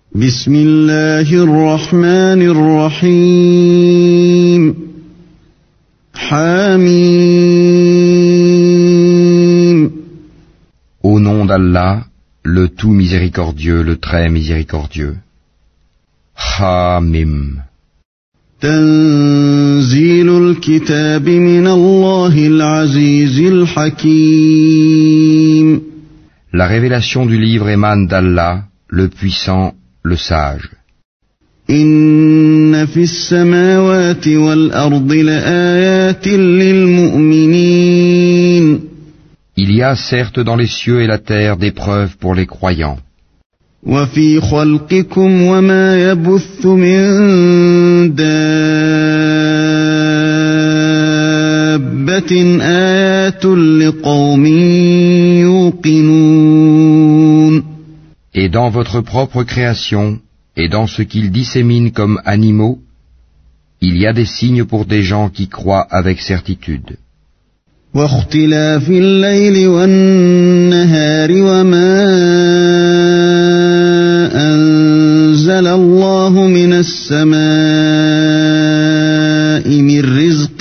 بسم الله الرحمن الرحيم حميم. Au nom d'Allah, le tout miséricordieux, le très miséricordieux. Hamim. تنزيل الكتاب من الله العزيز الحكيم. La révélation du livre émane d'Allah, le puissant, le sage. إن في السماوات والأرض لآيات للمؤمنين. Il y a certes dans les cieux et la terre des preuves pour les croyants. وفي خلقكم وما يبث من دابة آيات لقوم يوقنون. Et dans votre propre création, et dans ce qu'ils disséminent comme animaux, il y a des signes pour des gens qui croient avec certitude. واختلاف الليل والنهار وما أنزل الله من السماء من رزق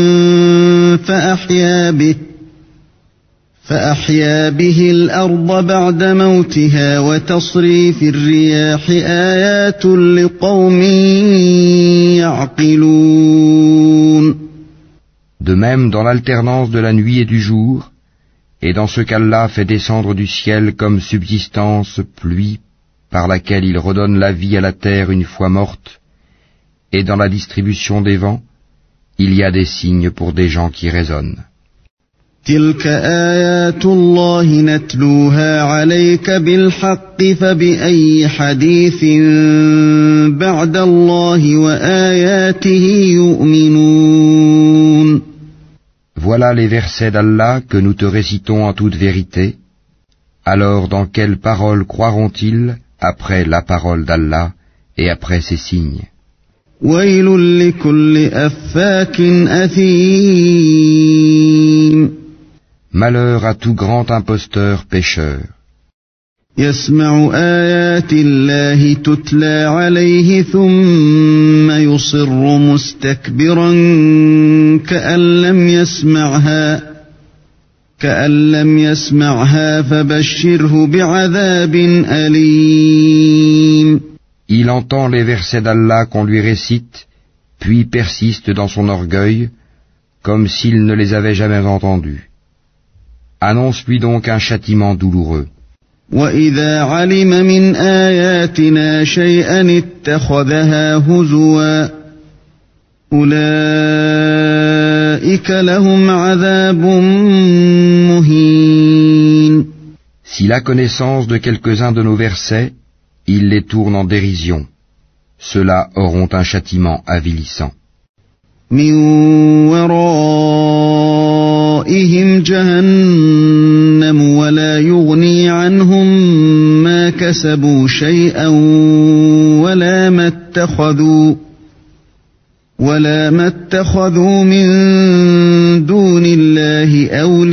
فأحيا به الأرض بعد موتها وتصريف الرياح آيات لقوم يعقلون. De même dans l'alternance de la nuit et du jour, et dans ce qu'Allah fait descendre du ciel comme subsistance pluie, par laquelle il redonne la vie à la terre une fois morte, et dans la distribution des vents, il y a des signes pour des gens qui raisonnent. تلك آيات الله نتلوها عليك بالحق فبأي حديث بعد الله وآياته يؤمنون. Voilà les versets d'Allah que nous te récitons en toute vérité. Alors dans quelle parole croiront-ils après la parole d'Allah et après ses signes? ويل لكل أفاك أثيم. Malheur à tout grand imposteur pécheur. يسمع آيات الله تتلى عليه ثم يصر مستكبرا كأن لم يسمعها فبشره بعذاب أليم. Il entend les versets d'Allah qu'on lui récite, puis persiste dans son orgueil, comme s'il ne les avait jamais entendus. Annonce-lui donc un châtiment douloureux. وَإِذَا عَلِمَ مِنْ آيَاتِنَا شَيْئًا اتَّخَذَهَا هُزُوًا أُولَئِكَ لَهُمْ عَذَابٌ مُهِينٌ. S'il a connaissance de quelques-uns de nos versets, il les tourne en dérision. Ceux-là auront un châtiment avilissant. مِنْ وَرَائِهِمْ جَهَنَّمُ وَلَا يُغْنِي عَنْهُمْ مَا كَسَبُوا شَيْئًا وَلَا مَا اتَّخَذُوا مِنْ دُونِ اللَّهِ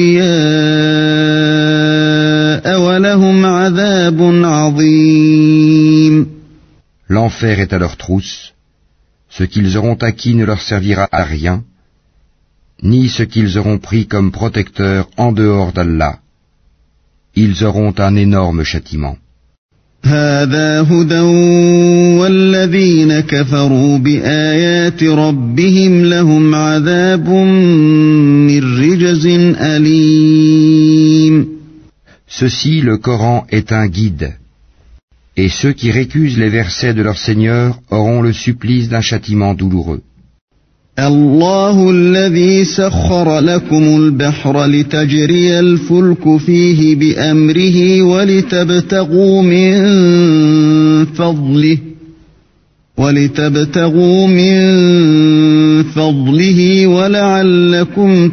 أَوْلِيَاءَ وَلَهُمْ عَذَابٌ عَظِيمٌ. L'enfer est à leur trousse. Ce qu'ils auront acquis ne leur servira à rien, ni ce qu'ils auront pris comme protecteur en dehors d'Allah. Ils auront un énorme châtiment. هذا هدى والذين كفروا بآيات ربهم لهم عذاب من رجز أليم. Ceci, le Coran, est un guide. Et ceux qui récusent les versets de leur Seigneur auront le supplice d'un châtiment douloureux. الله الذي سخر لكم البحر لتجري الفلك فيه بأمره ولتبتغوا من فضله ولعلكم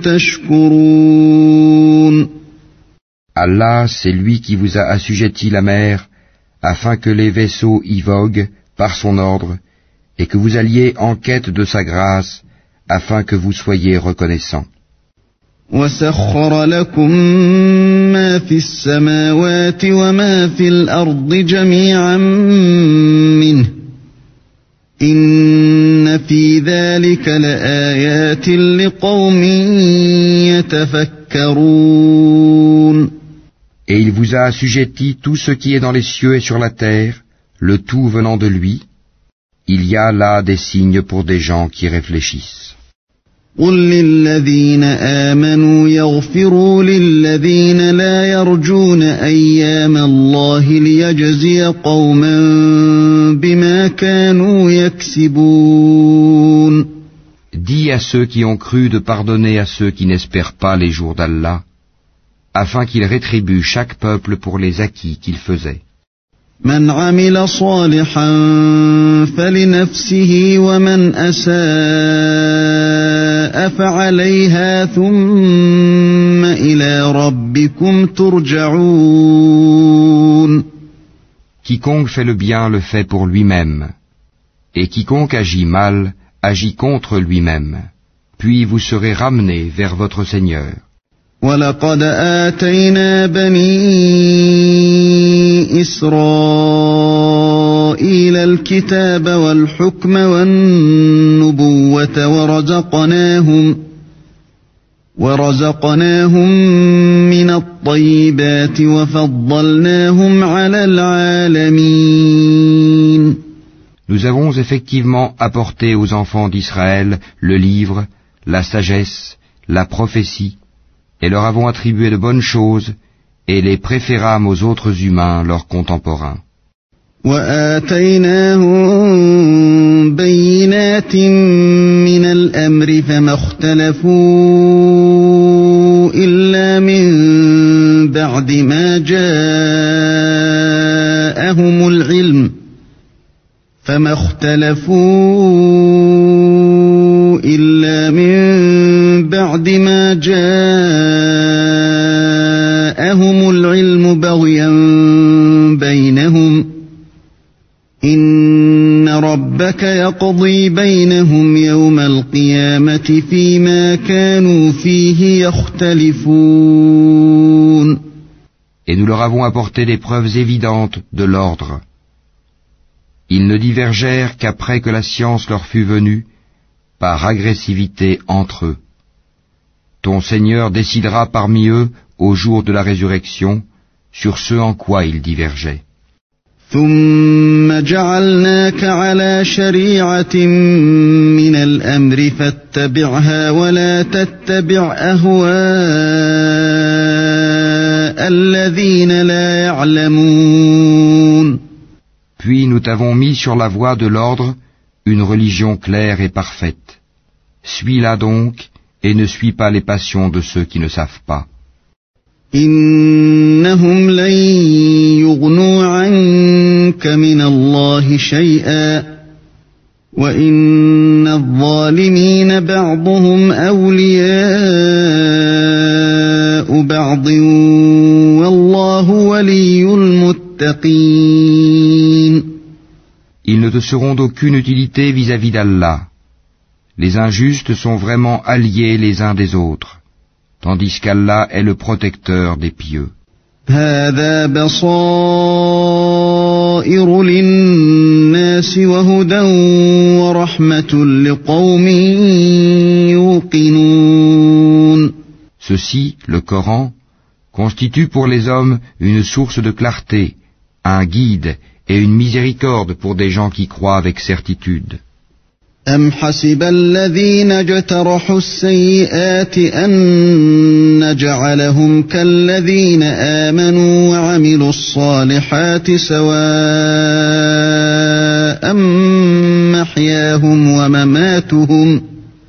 تشكرون. Allah, c'est lui qui vous a assujetti la mer afin que les vaisseaux y voguent par son ordre et que vous alliez en quête de sa grâce afin que vous soyez reconnaissants. وسخر لكم ما في السماوات وما في الأرض جميعا منه إن في ذلك لآيات لقوم يتفكرون. Et il vous a assujetti tout ce qui est dans les cieux et sur la terre, le tout venant de lui. Il y a là des signes pour des gens qui réfléchissent. قل للذين آمنوا يغفروا للذين لا يرجون أيام الله ليجزي قوما بما كانوا يكسبون. Dis à ceux qui ont cru de pardonner à ceux qui n'espèrent pas les jours d'Allah, afin qu'il rétribue chaque peuple pour les acquis qu'il faisait. من عمل صالحا فلنفسه ومن أساء فعليها ثم إلى ربكم ترجعون. Quiconque fait le bien le fait pour lui-même, et quiconque agit mal agit contre lui-même, puis vous serez ramenés vers votre Seigneur. وَلَقَدْ آتَيْنَا بَنِي إِسْرَائِيلَ الْكِتَابَ وَالْحُكْمَ وَالنُّبُوَّةَ ورزقناهم من الطيبات وفضلناهم على العالمين. Nous avons effectivement apporté aux enfants d'Israël le livre, la sagesse, la prophétie, et leur avons attribué de bonnes choses, et les préférâmes aux autres humains, leurs contemporains. وآتيناهم بينات من الأمر فما اختلفوا إلا من بعد ما جاءهم العلم بغيا بينهم إن ربك يقضي بينهم يوم القيامة فيما كانوا فيه يختلفون. Et nous leur avons apporté des preuves évidentes de l'ordre. Ils ne divergèrent qu'après que la science leur fut venue, par agressivité entre eux. Ton Seigneur décidera parmi eux, au jour de la résurrection, sur ce en quoi ils divergeaient. ثم جعلناك على شريعة من الأمر فاتبعها ولا تتبع أهواء الذين لا يعلمون. Puis nous t'avons mis sur la voie de l'ordre une religion claire et parfaite. Suis-la donc et ne suis pas les passions de ceux qui ne savent pas. إنهم لن يغنوا عنك من الله شيئا وإن الظالمين بعضهم أولياء بعض والله ولي المتقين. Ils ne te seront d'aucune utilité vis-à-vis d'Allah. Les injustes sont vraiment alliés les uns des autres, tandis qu'Allah est le protecteur des pieux. هذا بصائر للناس وهدى ورحمة لقوم يوقنون. Ceci, le Coran, constitue pour les hommes une source de clarté, un guide et une miséricorde pour des gens qui croient avec certitude. أم حسب الذين اجترحوا السيئات أن نجعلهم كالذين آمنوا وعملوا الصالحات سواء محياهم ومماتهم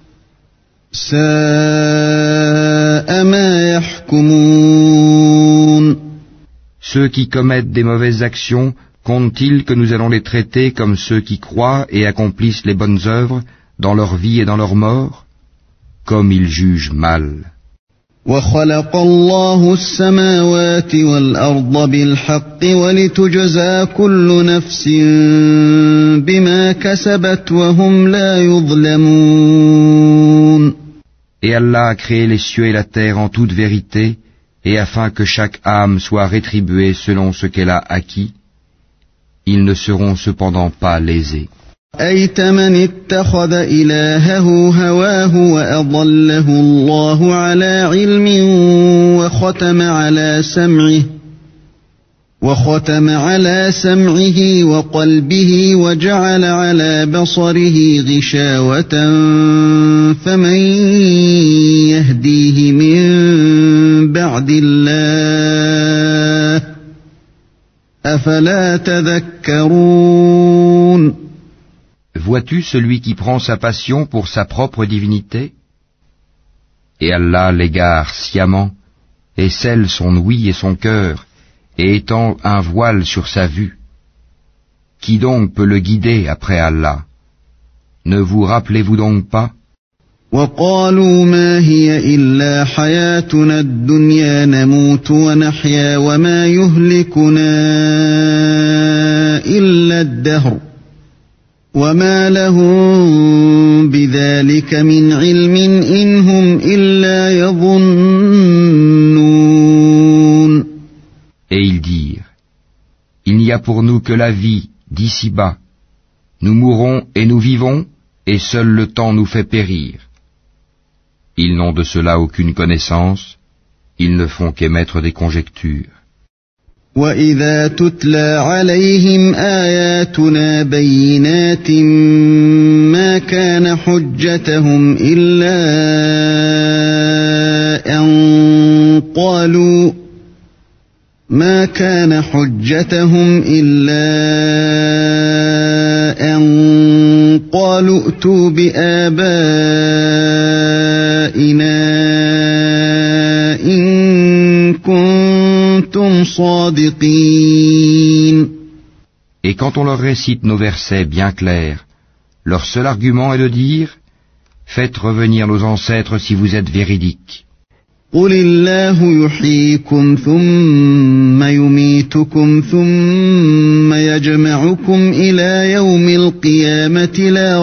ساء ما يحكمون. Ceux qui commettent des mauvaises actions comptent-ils que nous allons les traiter comme ceux qui croient et accomplissent les bonnes œuvres dans leur vie et dans leur mort? Comme ils jugent mal. وَخَلَقَ اللَّهُ السَّمَاوَاتِ وَالْأَرْضَ بِالْحَقِّ وَلِتُجْزَى كُلُّ نَفْسٍ بِمَا كَسَبَتْ وَهُمْ لَا يُظْلَمُونَ. Et Allah a créé les cieux et la terre en toute vérité, et afin que chaque âme soit rétribuée selon ce qu'elle a acquis, ils ne seront cependant pas lésés. أَيْتَ مَنِ اتَّخَذَ إِلَٰهَهُ هَوَاهُ وَأَضَلَّهُ اللَّهُ عَلَىٰ عِلْمٍ وختم على سمعه وقلبه وجعل على بصره غشاوة فمن يهديه من بعد الله أفلا تذكرون. Vois-tu celui qui prend sa passion pour sa propre divinité? Et Allah l'égare sciemment, et scelle son ouïe et son cœur, et étend un voile sur sa vue. Qui donc peut le guider après Allah? Ne vous rappelez-vous donc pas? وقالوا ما هي إلا حياتنا الدنيا نموت ونحيا وما يهلكنا إلا الدهر وما لهم بذلك من علم إن هم إلا يظنون. Et ils dirent, il n'y a pour nous que la vie d'ici-bas. Nous mourons et nous vivons, et seul le temps nous fait périr. Ils n'ont de cela aucune connaissance, ils ne font qu'émettre des conjectures. وَإِذَا تُتْلَى عَلَيْهِمْ آيَاتُنَا بَيِّنَاتٍ مَا كَانَ حُجَّتُهُمْ إِلَّا أَن قَالُوا ائْتُوا بِآبَائِنَا إِن كُنتُمْ صَادِقِينَ. Et quand on leur récite nos versets bien clairs, leur seul argument est de dire « Faites revenir nos ancêtres si vous êtes véridiques. » قُلِ اللَّهُ يُحْيِيكُمْ ثُمَّ يُمِيتُكُمْ ثُمَّ يَجْمَعُكُمْ إِلَى يَوْمِ الْقِيَامَةِ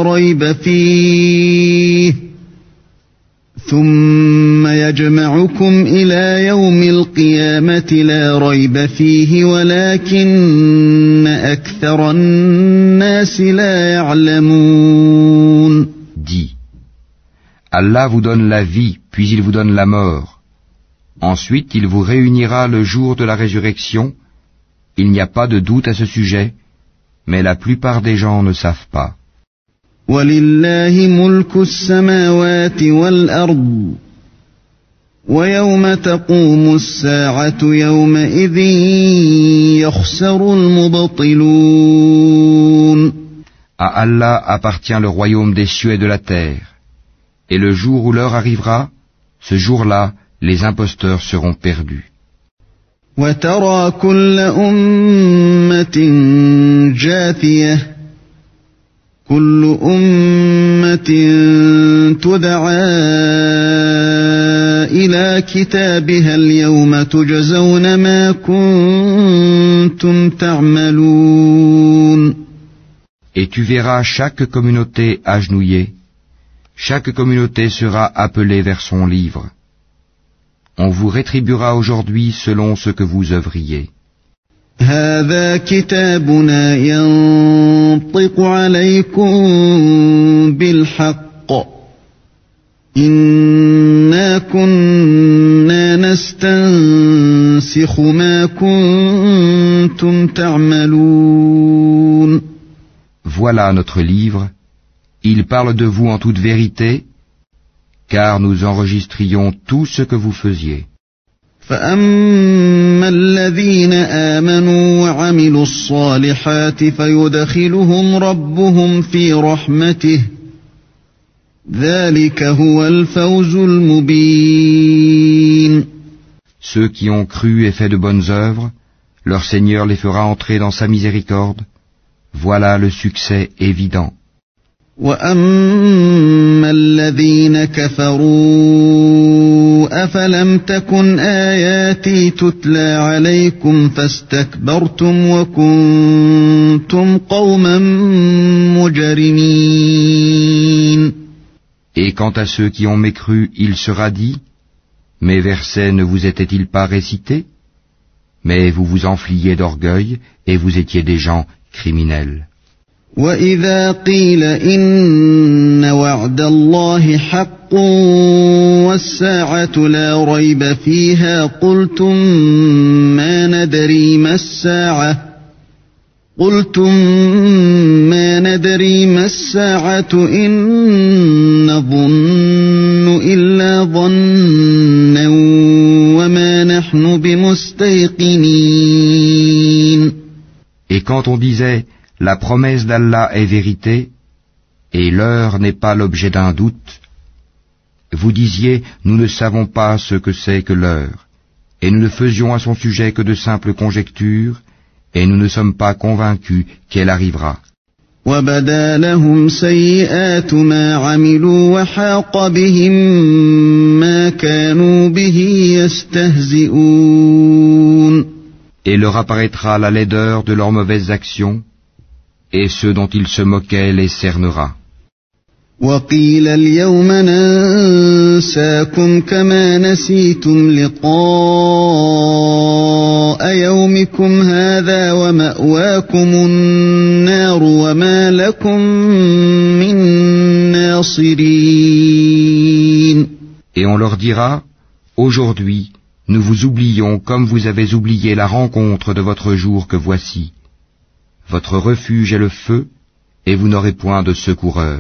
لا ريب فيه ولكن أكثر الناس لا يعلمون. Dis, Allah vous donne la vie, puis il vous donne la mort. Ensuite, il vous réunira le jour de la résurrection. Il n'y a pas de doute à ce sujet, mais la plupart des gens ne savent pas. وَلِلَّهِ مُلْكُ السَّمَاوَاتِ وَالْأَرْضِ وَيَوْمَ تَقُومُ السَّاعَةُ يَوْمَئِذٍ يَخْسَرُ الْمُبْطِلُونَ. À Allah appartient le royaume des cieux et de la terre. Et le jour où l'heure arrivera, ce jour-là, les imposteurs seront perdus. وَتَرَى كُلَّ أُمَّةٍ جَاثِيَةً كُلُّ أُمَّةٍ تُدْعَى إِلَى كِتَابِهَا الْيَوْمَ تُجْزَوْنَ مَا كُنتُمْ تَعْمَلُونَ. Et tu verras chaque communauté agenouillée. Chaque communauté sera appelée vers son livre. On vous rétribuera aujourd'hui selon ce que vous œuvriez. هذا كتابنا ينطق عليكم بالحق إنا كنا نستنسخ ما كنتم تعملون. Voilà notre livre. Il parle de vous en toute vérité, car nous enregistrions tout ce que vous faisiez. فَأَمَّا الَّذِينَ آمَنُوا وَعَمِلُوا الصَّالِحَاتِ فَيُدْخِلُهُمْ رَبُّهُمْ فِي رَحْمَتِهِ ذَلِكَ هُوَ الْفَوْزُ الْمُبِينُ. Ceux qui ont cru et fait de bonnes œuvres, leur Seigneur les fera entrer dans sa miséricorde. Voilà le succès évident. وَأَمَّا الَّذِينَ كَفَرُوا أَفَلَمْ تَكُنْ آيَاتِي تُتْلَى عَلَيْكُمْ فَاسْتَكْبَرْتُمْ وَكُنْتُمْ قَوْمًا مُجْرِمِينَ. Et quant à ceux qui ont mécru, il sera dit, mes versets ne vous étaient-ils pas récités? Mais vous vous enfliez d'orgueil et vous étiez des gens criminels. وَإِذَا قِيلَ إِنَّ وَعْدَ اللَّهِ حَقٌّ وَالسَّاعَةُ لَا رَيْبَ فِيهَا قُلْتُم مَّا نَدْرِي مَا السَّاعَةُ إِن نَّظُنُّ إِلَّا ظَنًّا وَمَا نَحْنُ بِمُسْتَيْقِنِينَ. Et quand on disait, la promesse d'Allah est vérité, et l'heure n'est pas l'objet d'un doute, vous disiez, nous ne savons pas ce que c'est que l'heure, et nous ne faisions à son sujet que de simples conjectures, et nous ne sommes pas convaincus qu'elle arrivera. وَبَدَا لَهُمْ سَيِّئَاتُ مَا عَمِلُوا وَحَاقَ بِهِم مَّا كَانُوا بِهِ يَسْتَهْزِئُونَ. Et leur apparaîtra la laideur de leurs mauvaises actions, et ceux dont ils se moquaient les cernera. وَقِيلَ الْيَوْمَ نَنسَاكُمْ كَمَا نَسِيتُمْ لِقَاءَ يَوْمِكُمْ هَذَا وَمَأْوَاكُمُ النَّارُ وَمَا لَكُمْ مِن نَاصِرِينَ. Et on leur dira, aujourd'hui, nous vous oublions comme vous avez oublié la rencontre de votre jour que voici. Votre refuge est le feu, et vous n'aurez point de secoureur.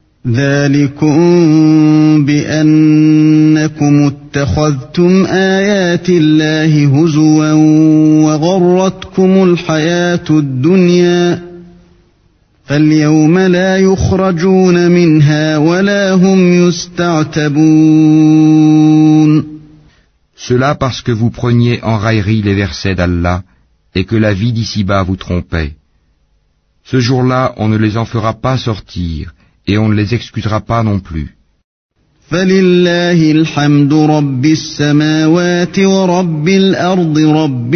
ذَلِكُمْ بِأَنَّكُمُ اتَّخَذْتُمْ آيَاتِ اللَّهِ هُزُوًا وَغَرَّتْكُمُ الْحَيَاةُ الدُّنْيَا فَالْيَوْمَ لَا يُخْرَجُونَ مِنْهَا وَلَا هُمْ يُسْتَعْتَبُونَ. Cela parce que vous preniez en raillerie les versets d'Allah et que la vie d'ici-bas vous trompait. Ce jour-là, on ne les en fera pas sortir et on ne les excusera pas non plus. فَلِلَّهِ الْحَمْدُ رَبِّ السَّمَاوَاتِ وَرَبِّ الْأَرْضِ رَبِّ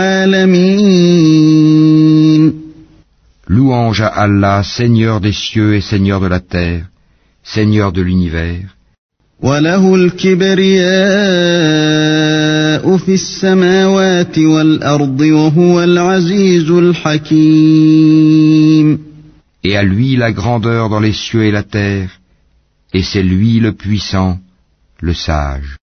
الْعَالَمِينَ. Louange à Allah, Seigneur des cieux et Seigneur de la terre, Seigneur de l'univers. وَلَهُ الْكِبْرِيَاءُ فِي السَّمَاوَاتِ وَالْأَرْضِ وَهُوَ الْعَزِيزُ الْحَكِيمُ. Et à lui la grandeur dans les cieux et la terre, et c'est lui le puissant, le sage.